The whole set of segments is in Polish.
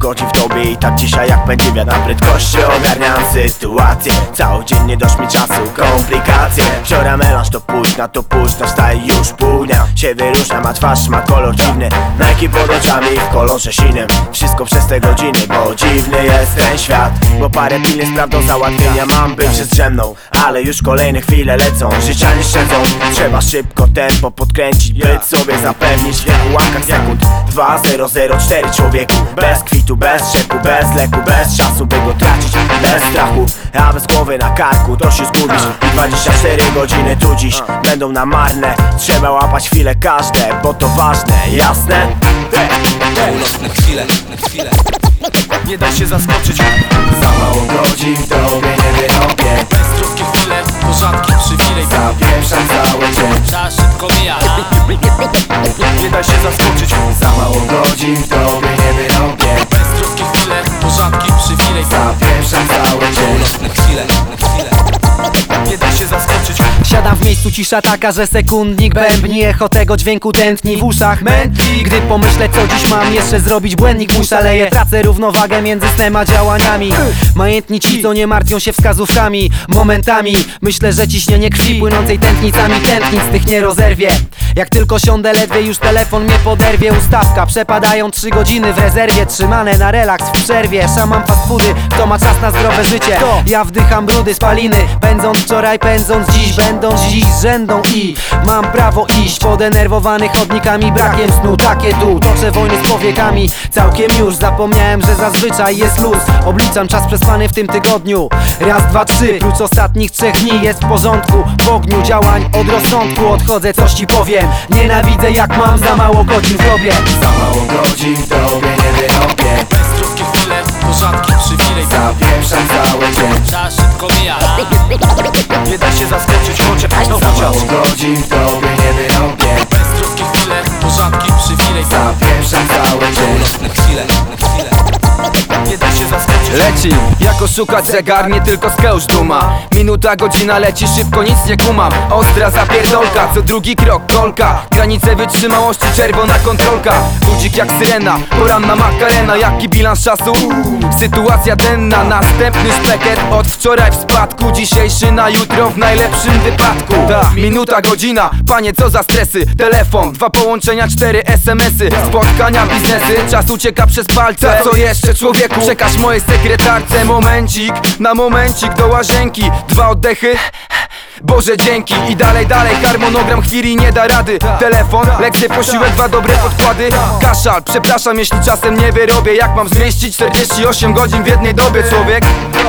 godzin w tobie i tak dzisiaj jak będzie wiatr na prędkości ogarniam sytuację. Całodziennie dość mi czasu, komplikacje. Wczoraj melanż to późno, wstaję już pół dnia. Się wyróżniam, a twarz ma kolor dziwny. Nike pod oczami w kolorze sinem. Wszystko przez te godziny, bo dziwny jest ten świat. Bo parę pilnych spraw do załatwienia mam, by przestrzemną. Ale już kolejne chwile lecą, życia nie szczędzą. Trzeba szybko tempo podkręcić, by sobie zapewnić w ułamkach sekund 2004 człowieku. Bez kwitu, bez szeku, bez leku, bez czasu, by go tracić. Bez strachu, a bez głowy na karku to się zgubisz. I 24 godziny tu dziś będą na marne. Trzeba łapać chwilę każde, bo to ważne, jasne? Na chwilę. Nie da się zaskoczyć. Za mało godzin w tobie nie wyrobię. Bez krótkie chwile, to rzadki przywilej. Zapieprzam cały dzień. Czas szybko mija. Nie da się zaskoczyć. Za mało godzin w tobie nie wyrobię. Bez krótkie chwile, to rzadki przywilej. Zapieprzam cały dzień. Na chwilę. Nie da się zaskoczyć. Siadam w miejscu, cisza taka, że sekundnik bębni. Echo tego dźwięku tętni w uszach mętli. Gdy pomyślę co dziś mam jeszcze zrobić, błędnik mój szaleje. Tracę równowagę między snem a działaniami. Majętni ci, co nie martwią się wskazówkami. Momentami myślę, że ciśnienie krwi płynącej tętnicami tętnic tych nie rozerwie. Jak tylko siądę ledwie, już telefon mnie poderwie. Ustawka, przepadają 3 godziny w rezerwie. Trzymane na relaks w przerwie. Szamam fast foody, kto ma czas na zdrowe życie. Ja wdycham brudy, spaliny. Pędząc wczoraj, pędząc dziś. Będąc dziś rzędą i mam prawo iść. Podenerwowany chodnikami, brakiem snu. Takie tu, toczę wojny z powiekami. Całkiem już zapomniałem, że zazwyczaj jest luz. Obliczam czas przespany w tym tygodniu. Raz, dwa, trzy, prócz ostatnich 3 dni jest w porządku. W ogniu działań od rozsądku odchodzę, coś ci powiem. Nienawidzę jak mam za mało godzin w tobie. Za mało godzin w tobie nie wyrobię. Bez krótkie chwile, to rzadki przywilej. Zapieprzam cały dzień. Czas szybko mija. Nie da się zaskoczyć, chociaż Za mało godzin w tobie nie wyrobię. Bez krótkie chwile, to rzadki przywilej. Zapieprzam cały dzień. Na chwilę. Nie da się zaskoczyć. Leci, jako szukać zegar, nie tylko skełż duma. Minuta, godzina leci szybko, nic nie kumam. Ostra zapierdolka, co drugi krok kolka. Granice wytrzymałości, czerwona kontrolka. Budzik jak syrena, poranna makarena. Jaki bilans czasu? Sytuacja denna, następny szpekiet. Od wczoraj w spadku, dzisiejszy na jutro w najlepszym wypadku. Minuta, godzina, panie co za stresy. Telefon, 2 połączenia, 4 SMS-y. Spotkania, biznesy, czas ucieka przez palce. Co jeszcze człowieku? Przekaż mojej sekretarce momencik, na momencik do łazienki. 2 oddechy, Boże dzięki. I dalej, harmonogram chwili nie da rady. Telefon, lekcje, posiłek, 2 dobre podkłady. Kaszal, przepraszam jeśli czasem nie wyrobię. Jak mam zmieścić 48 godzin w jednej dobie, człowiek?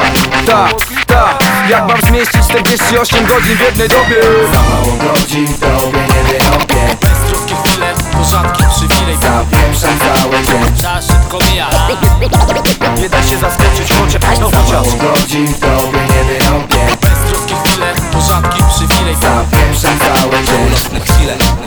Tak, jak mam zmieścić 48 godzin w jednej dobie? Za mało godzin w tobie nie wyrobię. Bez krótkie chwile, to rzadki przywilej. Zapieprzam cały dzień. Czas szybko mija. Nie da się zaskoczyć, chociaż za mało godzin w tobie nie wyrobię. Bez krótkie chwile, to rzadki przywilej. Zapieprzam cały dzień. Na chwilę.